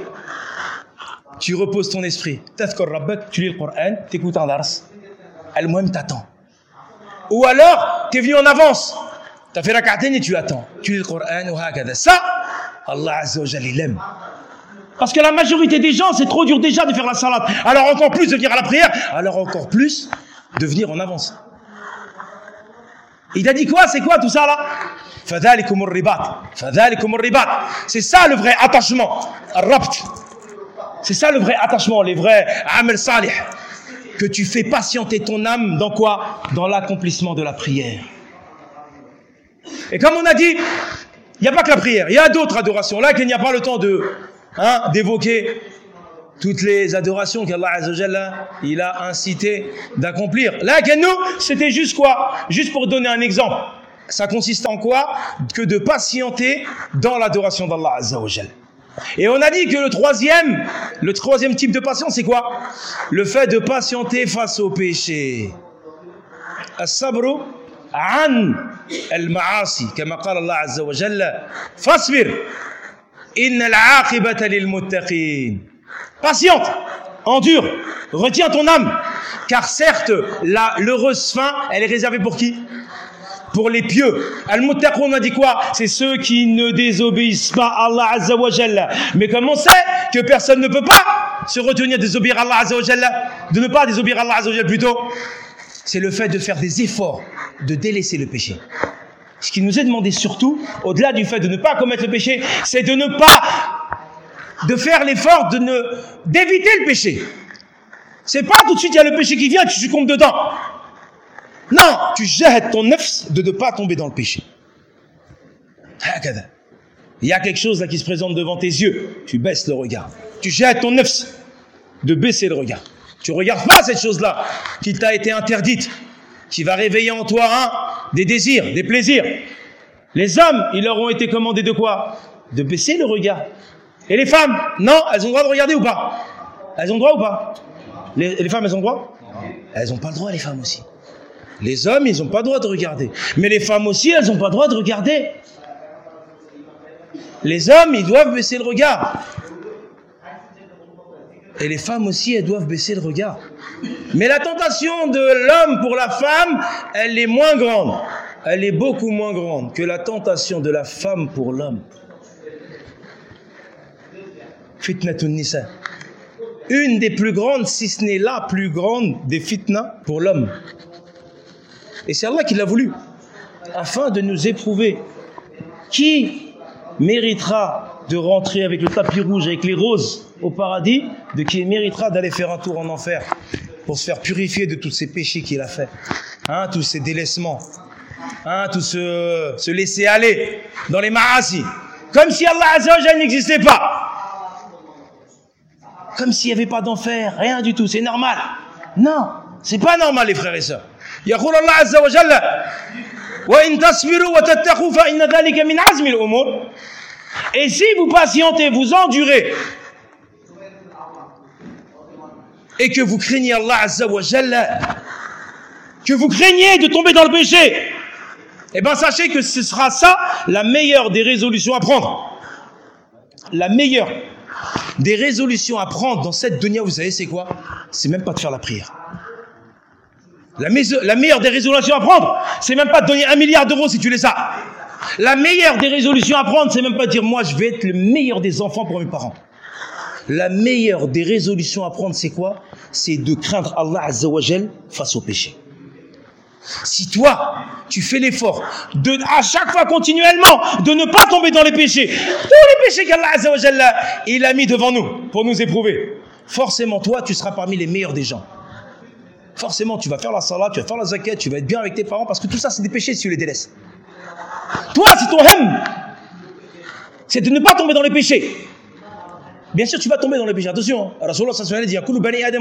Tu reposes ton esprit. Tadhkur Rabbak, tu lis le Coran, tu écoutes un dars. Al-Muhim, t'attends. Ou alors, tu es venu en avance. Tu as fait la rak'atayn et tu attends. Tu lis le Coran ou hakada. Ça, Allah Azza wa Jalla, il aime. Parce que la majorité des gens, c'est trop dur déjà de faire la salat. Alors encore plus de venir à la prière. Alors encore plus de venir en avance. Il a dit quoi? C'est quoi tout ça là? Fadhalikum ar-ribat. Fadhalikum ar-ribat. C'est ça le vrai attachement. Ar-rabt. C'est ça le vrai attachement, les vrais amal salih. Que tu fais patienter ton âme dans quoi? Dans l'accomplissement de la prière. Et comme on a dit, il n'y a pas que la prière, il y a d'autres adorations. Là, qu'il n'y a pas le temps de, hein, d'évoquer toutes les adorations qu'Allah Azza wa Jalla, il a incité d'accomplir. Là, nous, c'était juste quoi? Juste pour donner un exemple. Ça consiste en quoi? Que de patienter dans l'adoration d'Allah Azza wa Jalla. Et on a dit que le troisième, le troisième type de patience, c'est quoi? Le fait de patienter face au péché. As-sabru an al-ma'asi, kama qala Allah Azza wa Jalla, fasbir, inna al-aqibata lil-muttaqin. Patiente, endure, retiens ton âme, car certes, la l'heureuse fin, elle est réservée pour qui? Pour les pieux. Al-Muttaqun, on a dit quoi? C'est ceux qui ne désobéissent pas à Allah Azza wa Jalla. Mais comme on sait que personne ne peut pas se retenir de désobéir à Allah Azza wa Jalla, de ne pas désobéir à Allah Azza wa Jalla plutôt, c'est le fait de faire des efforts, de délaisser le péché. Ce qui nous est demandé surtout, au-delà du fait de ne pas commettre le péché, c'est de ne pas, de faire l'effort de ne, d'éviter le péché. C'est pas tout de suite il y a le péché qui vient et tu succombes dedans. Non, tu jettes ton nefs de ne pas tomber dans le péché. Il y a quelque chose là qui se présente devant tes yeux, tu baisses le regard. Tu jettes ton nefs de baisser le regard. Tu regardes pas cette chose-là qui t'a été interdite, qui va réveiller en toi hein, des désirs, des plaisirs. Les hommes, ils leur ont été commandés de quoi? De baisser le regard. Et les femmes, non, elles ont le droit de regarder ou pas? Elles ont le droit ou pas? les, les femmes, elles ont le droit? Elles n'ont pas le droit, les femmes aussi. Les hommes, ils n'ont pas le droit de regarder. Mais les femmes aussi, elles n'ont pas le droit de regarder. Les hommes, ils doivent baisser le regard. Et les femmes aussi, elles doivent baisser le regard. Mais la tentation de l'homme pour la femme, elle est moins grande. Elle est beaucoup moins grande que la tentation de la femme pour l'homme. Fitnatun nisa. Une des plus grandes, si ce n'est la plus grande des fitnas pour l'homme. Et c'est Allah qui l'a voulu, afin de nous éprouver. Qui méritera de rentrer avec le tapis rouge, avec les roses au paradis, de qui méritera d'aller faire un tour en enfer pour se faire purifier de tous ces péchés qu'il a fait, hein, tous ces délaissements, hein, tout ce, se laisser aller dans les ma'asi, comme si Allah Azza wa Jalla n'existait pas, comme s'il n'y avait pas d'enfer, rien du tout, c'est normal. Non, c'est pas normal les frères et sœurs. يقول الله عز وجل وإن تصبروا وتتقوا فإن ذلك من عزم الأمور. Et si vous patientez, vous endurez et que vous craignez Allah Azza wa Jalla, que vous craignez de tomber dans le péché, eh bien sachez que ce sera ça la meilleure des résolutions à prendre. La meilleure des résolutions à prendre dans cette dunya, vous savez c'est quoi? C'est même pas de faire la prière. La, me- la meilleure des résolutions à prendre, c'est même pas de donner un milliard d'euros si tu les as. La meilleure des résolutions à prendre, c'est même pas de dire moi je vais être le meilleur des enfants pour mes parents. La meilleure des résolutions à prendre, c'est quoi? C'est de craindre Allah Azza wa Jal face au péché. Si toi, tu fais l'effort de, à chaque fois continuellement, de ne pas tomber dans les péchés, tous les péchés qu'Allah Azza wa Jal il a mis devant nous pour nous éprouver, forcément toi, tu seras parmi les meilleurs des gens. Forcément, tu vas faire la salat, tu vas faire la zakat, tu vas être bien avec tes parents, parce que tout ça, c'est des péchés si tu les délaisses. Toi, c'est ton hem, c'est de ne pas tomber dans les péchés. Bien sûr, tu vas tomber dans les péchés. Attention, Rasulullah sallallahu alayhi wa sallam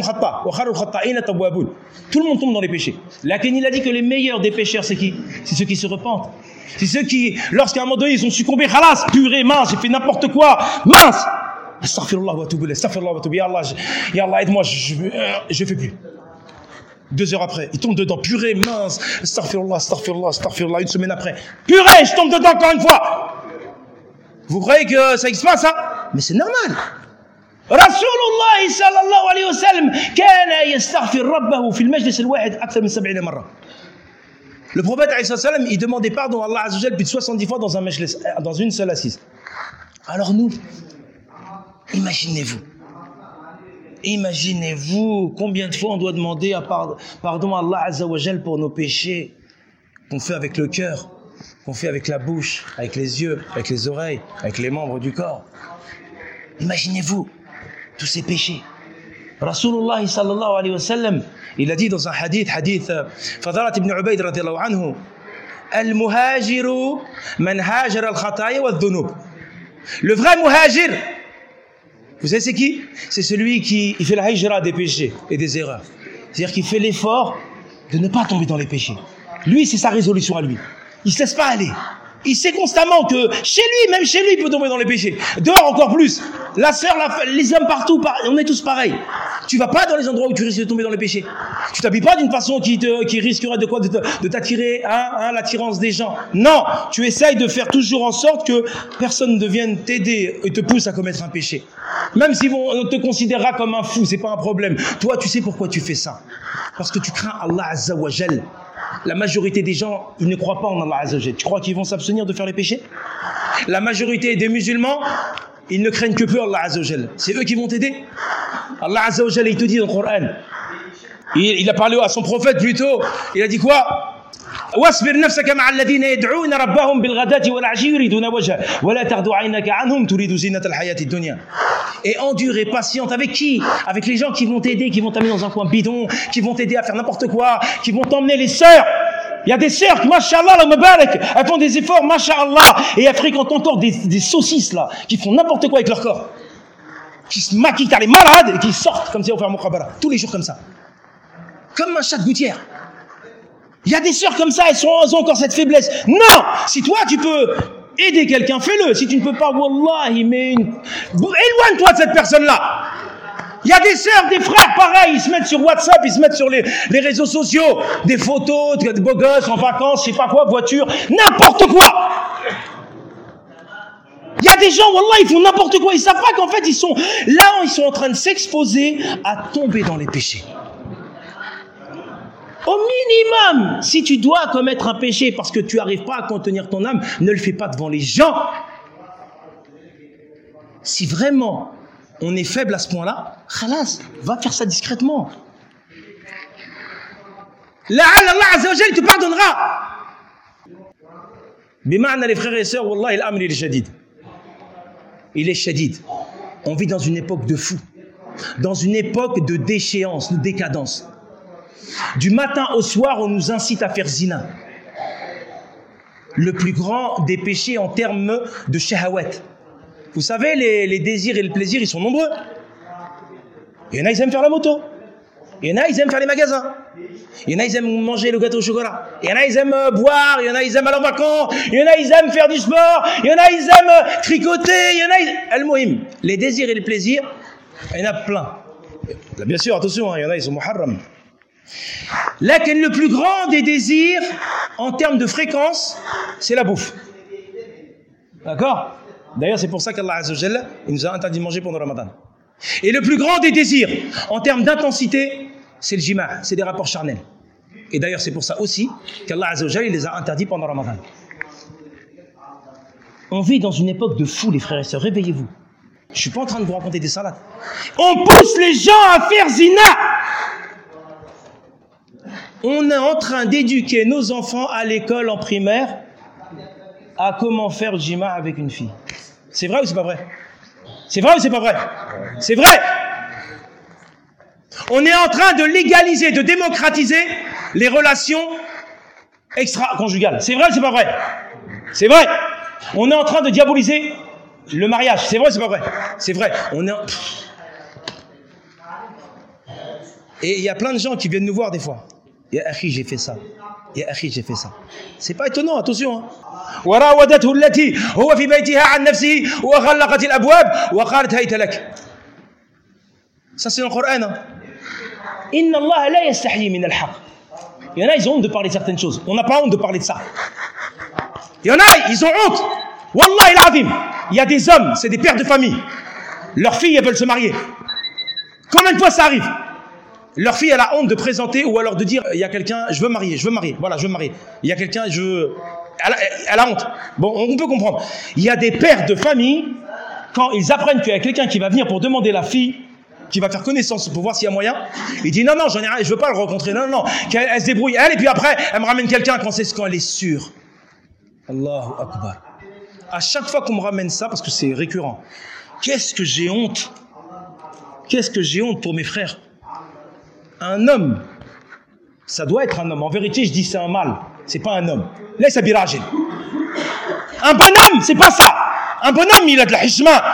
dit tout le monde tombe dans les péchés. Lakin il a dit que les meilleurs des pécheurs, c'est qui? C'est ceux qui se repentent. C'est ceux qui, lorsqu'à un moment donné, ils ont succombé, khalas, purée, mince, j'ai fait n'importe quoi, mince. Astaghfirullah wa atubu ilayh, astaghfirullah wa atubu ilayh, ya Allah, ya Allah, aide-moi, je ne fais plus. Deux heures après, il tombe dedans, purée, mince, astaghfirullah, astaghfirullah, astaghfirullah, une semaine après, purée, je tombe dedans encore une fois. Vous croyez que ça existe pas, ça? Mais c'est normal. Rasulullah sallallahu alayhi wa sallam kana yastaghfir rabbahu fi al-majlis al-wahid akthar min sab'ina marra. Le prophète alayhi salam, il demandait pardon à Allah azza wa jalla plus de soixante-dix fois dans un majlis, dans une seule assise. Alors nous, imaginez-vous. Imaginez-vous combien de fois on doit demander à pardon, pardon à Allah Azza wa Jal pour nos péchés qu'on fait avec le cœur, qu'on fait avec la bouche, avec les yeux, avec les oreilles, avec les membres du corps. Imaginez-vous tous ces péchés. Rasulullah sallallahu alayhi wa sallam, il a dit dans un hadith, hadith Fadalat ibn Ubayd radiyallahu anhu, Al-muhajiru man hajara al-khataya wa al-dhunub. Le vrai muhajir, Vous savez c'est qui? C'est celui qui il fait la hijra des péchés et des erreurs. C'est-à-dire qu'il fait l'effort de ne pas tomber dans les péchés. Lui, c'est sa résolution à lui. Il se laisse pas aller. Il sait constamment que chez lui, même chez lui, il peut tomber dans les péchés. Dehors encore plus. La sœur, la, les hommes partout, on est tous pareils. Tu vas pas dans les endroits où tu risques de tomber dans les péchés. Tu t'habilles pas d'une façon qui, te, qui risquerait de quoi, de, de t'attirer, hein, hein, l'attirance des gens. Non, tu essayes de faire toujours en sorte que personne ne vienne t'aider et te pousse à commettre un péché. Même si on te considérera comme un fou, c'est pas un problème. Toi, tu sais pourquoi tu fais ça. Parce que tu crains Allah Azza wa Jal. La majorité des gens, ils ne croient pas en Allah Azza wa Jal. Tu crois qu'ils vont s'abstenir de faire les péchés? La majorité des musulmans, ils ne craignent que peu Allah Azza wa Jal. C'est eux qui vont t'aider. Allah Azza wa Jal, il te dit dans le Coran. Il, il a parlé à son prophète plutôt. Il a dit quoi? واصبر نفسك مع الذين يدعون ربهم بالغداة والعشي يريدون وجهه ولا تعد عينك عنهم تريد زينة الحياة الدنيا. Et endure et patiente avec qui? Avec les gens qui vont t'aider, qui vont t'amener dans un coin bidon, qui vont t'aider à faire n'importe quoi, qui vont t'emmener les sœurs. Il y a des sœurs qui, mashallah, la mubarak, elles font des efforts, mashallah, et elles fréquentent encore des, des saucisses là, qui font n'importe quoi avec leur corps, qui se maquillent, t'as les malades et qui sortent comme ça au faire mukhabara, tous les jours comme ça, comme un chat de gouttière. Il y a des sœurs comme ça, elles, sont, elles ont encore cette faiblesse. Non, si toi tu peux aider quelqu'un, fais-le. Si tu ne peux pas, wallahi, mais une... éloigne-toi de cette personne-là. Il y a des sœurs, des frères, pareil, ils se mettent sur WhatsApp, ils se mettent sur les, les réseaux sociaux, des photos, des beaux gosses en vacances, je sais pas quoi, voiture, n'importe quoi. Il y a des gens, wallah, ils font n'importe quoi, ils savent pas qu'en fait ils sont là, ils sont en train de s'exposer à tomber dans les péchés. Au minimum, si tu dois commettre un péché parce que tu n'arrives pas à contenir ton âme, ne le fais pas devant les gens. Si vraiment on est faible à ce point-là, khalas, va faire ça discrètement. La'al Allah Azza wa Jal te pardonnera. Bima'na les frères et sœurs, wallah, l'amr il est shadid. Il est shadid. On vit dans une époque de fou, dans une époque de déchéance, de décadence. Du matin au soir, on nous incite à faire zina. Le plus grand des péchés en termes de shahawat. Vous savez, les, les désirs et le plaisir, ils sont nombreux. Il y en a, ils aiment faire la moto. Il y en a, ils aiment faire les magasins. Il y en a, ils aiment manger le gâteau au chocolat. Il y en a, ils aiment euh, boire. Il y en a, ils aiment aller en vacances. Il y en a, ils aiment faire du sport. Il y en a, ils aiment euh, tricoter. Il y en a, ils... Al-Muhim, les désirs et le plaisir, il y en a plein. Là, bien sûr, attention, hein, il y en a, ils sont muharram. Là, le plus grand des désirs en termes de fréquence, c'est la bouffe. D'accord? D'ailleurs, c'est pour ça qu'Allah Azza wa Jalla, il nous a interdit de manger pendant le Ramadan. Et le plus grand des désirs en termes d'intensité, c'est le jima', c'est des rapports charnels. Et d'ailleurs, c'est pour ça aussi qu'Allah Azza wa Jalla, il les a interdits pendant le Ramadan. On vit dans une époque de fou, les frères et sœurs. Réveillez-vous. Je suis pas en train de vous raconter des salades. On pousse les gens à faire zina. On est en train d'éduquer nos enfants à l'école en primaire à comment faire le jima' avec une fille. C'est vrai ou c'est pas vrai? C'est vrai ou c'est pas vrai? C'est vrai. On est en train de légaliser, de démocratiser les relations extra-conjugales. C'est vrai ou c'est pas vrai? C'est vrai. On est en train de diaboliser le mariage. C'est vrai ou c'est pas vrai? C'est vrai. On est en... Et il y a plein de gens qui viennent nous voir des fois. Ya akhi, j'ai fait ça. Ya akhi, j'ai fait ça. C'est pas étonnant, attention. وراودته التي هو في بيتها عن نفسه وغلقت الابواب وقالت هيت لك. Ça c'est dans le Coran. Inna Allah la yastahyi min al-haq. Il y en a, ils ont honte de parler de certaines choses. On n'a pas honte de parler de ça. Il y en a, ils ont honte. Wallahi al-azim. Il y a des hommes, c'est des pères de famille. Leurs filles, elles veulent se marier. Combien de fois ça arrive? Leur fille, elle a honte de présenter ou alors de dire, il y a quelqu'un, je veux marier, je veux marier, voilà, je veux marier. Il y a quelqu'un, je veux... Elle a, elle a honte. Bon, on peut comprendre. Il y a des pères de famille, quand ils apprennent qu'il y a quelqu'un qui va venir pour demander la fille, qui va faire connaissance pour voir s'il y a moyen, il dit, non, non, j'en ai rien, je veux pas le rencontrer, non, non, non. Elle, elle se débrouille, elle, et puis après, elle me ramène quelqu'un quand c'est quand elle est sûre. Allahu Akbar. À chaque fois qu'on me ramène ça, parce que c'est récurrent, qu'est-ce que j'ai honte. Qu'est-ce que j'ai honte pour mes frères. Un homme, ça doit être un homme. En vérité, je dis c'est un mâle, c'est pas un homme. Là, c'est birajin. Un bonhomme, c'est pas ça. Un bonhomme, il a de la hishma.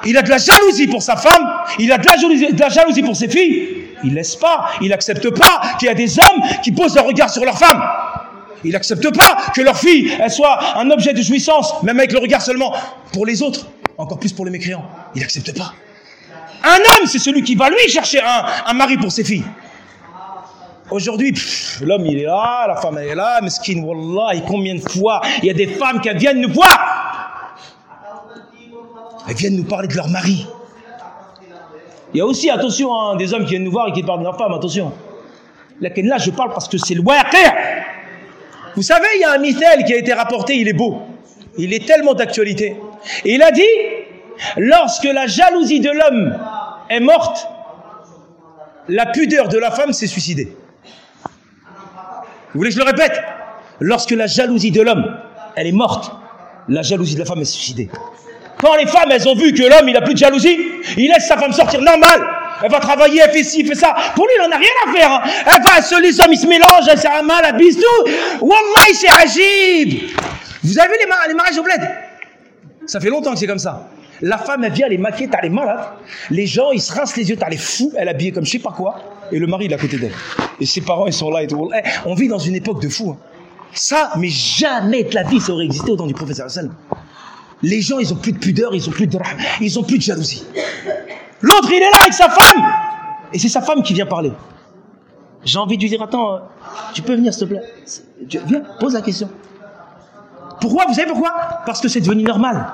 il a de la jalousie pour sa femme, il a de la jalousie, de la jalousie pour ses filles, il laisse pas, il n'accepte pas qu'il y a des hommes qui posent leur regard sur leur femme. Il n'accepte pas que leur fille, elle soit un objet de jouissance, même avec le regard seulement, pour les autres, encore plus pour les mécréants. Il n'accepte pas. Un homme, c'est celui qui va lui chercher un, un mari pour ses filles. Aujourd'hui, l'homme il est là, la femme elle est là, mesquine, wallah, et combien de fois il y a des femmes qui viennent nous voir. Elles viennent nous parler de leur mari. Il y a aussi, attention, hein, des hommes qui viennent nous voir et qui parlent de leur femme, attention. Là, je parle parce que c'est le waqi'. Vous savez, il y a un mithal qui a été rapporté, il est beau. Il est tellement d'actualité. Et il a dit, lorsque la jalousie de l'homme est morte, la pudeur de la femme s'est suicidée. Vous voulez que je le répète? Lorsque la jalousie de l'homme, elle est morte, la jalousie de la femme est suicidée. Quand les femmes, elles ont vu que l'homme, il n'a plus de jalousie, il laisse sa femme sortir normal. Elle va travailler, elle fait ci, elle fait ça. Pour lui, il n'en a rien à faire. Hein. Elle va, les hommes, ils se mélangent, elle sert à mal, elle bise tout. Wallah, c'est agib. Vous avez vu les, mar les mariages au bled? Ça fait longtemps que c'est comme ça. La femme, elle vient, elle est maquillée, t'as les malades. Les gens, ils se rincent les yeux, t'as les fous, elle est habillée comme je sais pas quoi. Et le mari, il est à côté d'elle. Et ses parents, ils sont là et tout. Hey, on vit dans une époque de fous. Hein. Ça, mais jamais de la vie, ça aurait existé au temps du prophète sallallahu alayhi wa sallam. Les gens, ils ont plus de pudeur, ils ont plus de rahma, ils ont plus de jalousie. L'autre, il est là avec sa femme. Et c'est sa femme qui vient parler. J'ai envie de lui dire, attends, tu peux venir, s'il te plaît? Viens, pose la question. Pourquoi? Vous savez pourquoi? Parce que c'est devenu normal.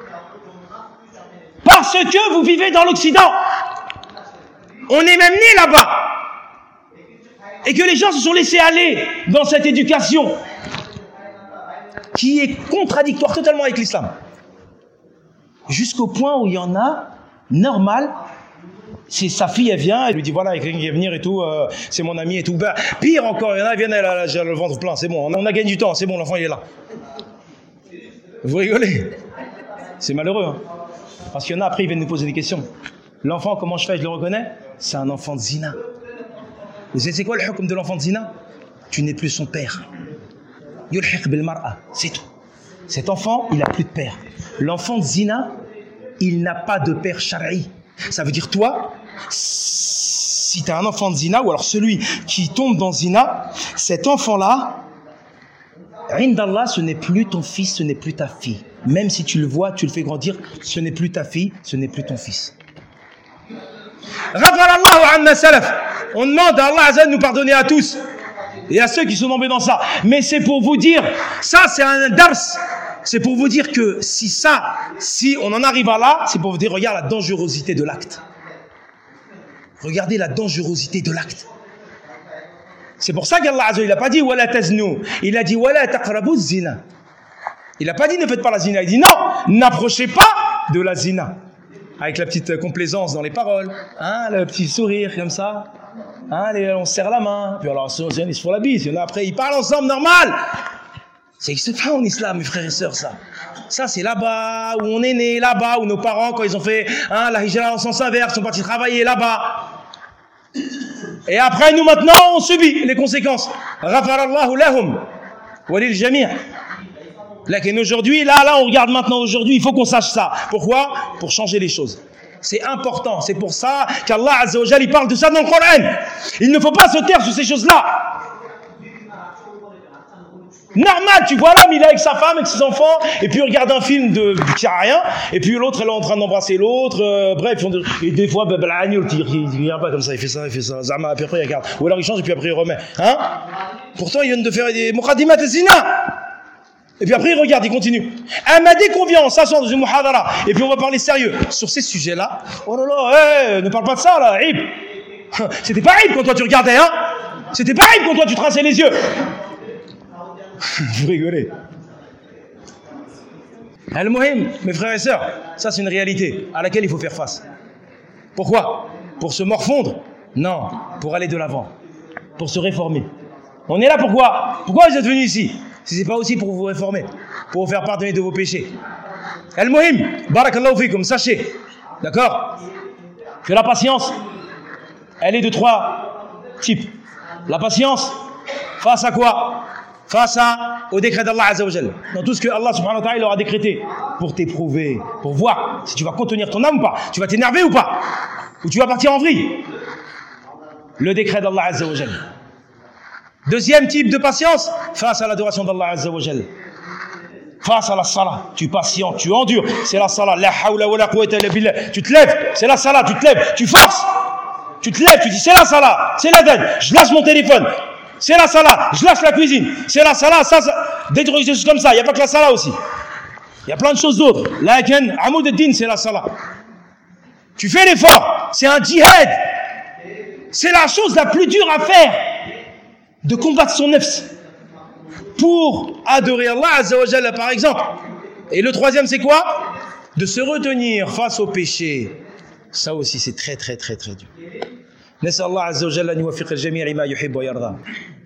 Parce que vous vivez dans l'Occident. On est même né là-bas. Et que les gens se sont laissés aller dans cette éducation qui est contradictoire totalement avec l'islam. Jusqu'au point où il y en a, normal, c'est sa fille, elle vient, elle lui dit voilà, il y a quelqu'un qui va venir et tout, euh, c'est mon ami et tout. Ben, pire encore, il y en a, viennent, elle a le ventre plein, c'est bon, on a, on a gagné du temps, c'est bon, l'enfant il est là. Vous rigolez? C'est malheureux, hein. Parce qu'il y en a après, ils viennent nous poser des questions. L'enfant, comment je fais, je le reconnais? C'est un enfant de zina. Vous savez, c'est quoi le hukm de l'enfant de zina? Tu n'es plus son père. Yulhiq bil mar'a, c'est tout. Cet enfant, il n'a plus de père. L'enfant de zina, il n'a pas de père shara'i. Ça veut dire toi, si tu as un enfant de zina, ou alors celui qui tombe dans zina, cet enfant-là, Indallah, ce n'est plus ton fils, ce n'est plus ta fille. Même si tu le vois, tu le fais grandir, ce n'est plus ta fille, ce n'est plus ton fils. Ghafarallahu anna salaf. On demande à Allah Azza de nous pardonner à tous et à ceux qui sont tombés dans ça. Mais c'est pour vous dire, ça c'est un dars. C'est pour vous dire que si ça, si on en arrive à là, c'est pour vous dire, regarde la dangerosité de l'acte. Regardez la dangerosité de l'acte. C'est pour ça qu'Allah Azza, il n'a pas dit wala taznu, il a dit wala taqrabu zina. Il n'a pas dit ne faites pas la zina, il dit non, n'approchez pas de la zina. Avec la petite complaisance dans les paroles, hein, le petit sourire comme ça, hein, les, on se serre la main, puis alors ils se font la bise, il y en a après, ils parlent ensemble normal. Ça n'existe pas en islam, mes frères et sœurs, ça. Ça, c'est là-bas, où on est né, là-bas, où nos parents, quand ils ont fait hein, la hijra en sens inverse, sont partis travailler là-bas. Et après, nous, maintenant, on subit les conséquences. Ghafarallahu lahum, walil jami'. Lakin aujourd'hui, là, là, on regarde maintenant aujourd'hui, il faut qu'on sache ça. Pourquoi? Pour changer les choses. C'est important. C'est pour ça qu'Allah Azza wa Jalla, il parle de ça dans le Coran. Il ne faut pas se taire sur ces choses-là. Normal, tu vois l'homme, il est avec sa femme, avec ses enfants, et puis il regarde un film de, qui a rien, et puis l'autre, elle est en train d'embrasser l'autre, euh, bref, et des fois, ben, ben, l'agneau, il vient pas comme ça, il fait ça, il fait ça, zama, puis après il regarde, ou alors il change, et puis après il remet, hein? Pourtant, il vient de faire des muqaddimat zina. Et puis après, il regarde, il continue. Elle m'a dit qu'on vient, on s'assoit dans une muhadara, et puis on va parler sérieux. Sur ces sujets-là, oh là là, hey, ne parle pas de ça, là, Ib. C'était pas Ib quand toi tu regardais, hein? C'était pas Ib quand toi tu traçais les yeux. Vous rigolez. Al-Muhim, mes frères et sœurs, ça c'est une réalité à laquelle il faut faire face. Pourquoi? Pour se morfondre? Non, pour aller de l'avant, pour se réformer. On est là pourquoi? Pourquoi vous êtes venus ici? Si c'est pas aussi pour vous réformer, pour vous faire pardonner de vos péchés. Al-Muhim, barakallahu fikum, sachez, d'accord, que la patience, elle est de trois types. La patience, face à quoi? Face à au décret d'Allah Azza wa Jal, dans tout ce que Allah subhanahu wa ta'ala leur a décrété, pour t'éprouver, pour voir si tu vas contenir ton âme ou pas, tu vas t'énerver ou pas, ou tu vas partir en vrille. Le décret d'Allah Azza wa Jal. Deuxième type de patience, face à l'adoration d'Allah Azza wa Jal. Face à la salat, tu patientes, tu endures, c'est la salat, la hawla wa la quwwata illa billah. Tu te lèves, c'est la salat, tu te lèves, tu forces, tu te lèves, tu dis c'est la salat, c'est la donne, je lâche mon téléphone, c'est la salat, je lâche la cuisine, c'est la salat, ça, ça, des trucs juste comme ça, il n'y a pas que la salat aussi. Il y a plein de choses d'autres. Lakin, Amoud ad-Din, c'est la salat. Tu fais l'effort, c'est un djihad. C'est la chose la plus dure à faire, de combattre son nefs pour adorer Allah Azza wa Jalla par exemple. Et le troisième c'est quoi? De se retenir face au péché. Ça aussi c'est très très très très dur. Nas'Allah Azza wa Jalla an yuwaffiq al-jami' lima yuhibbu wa yarda.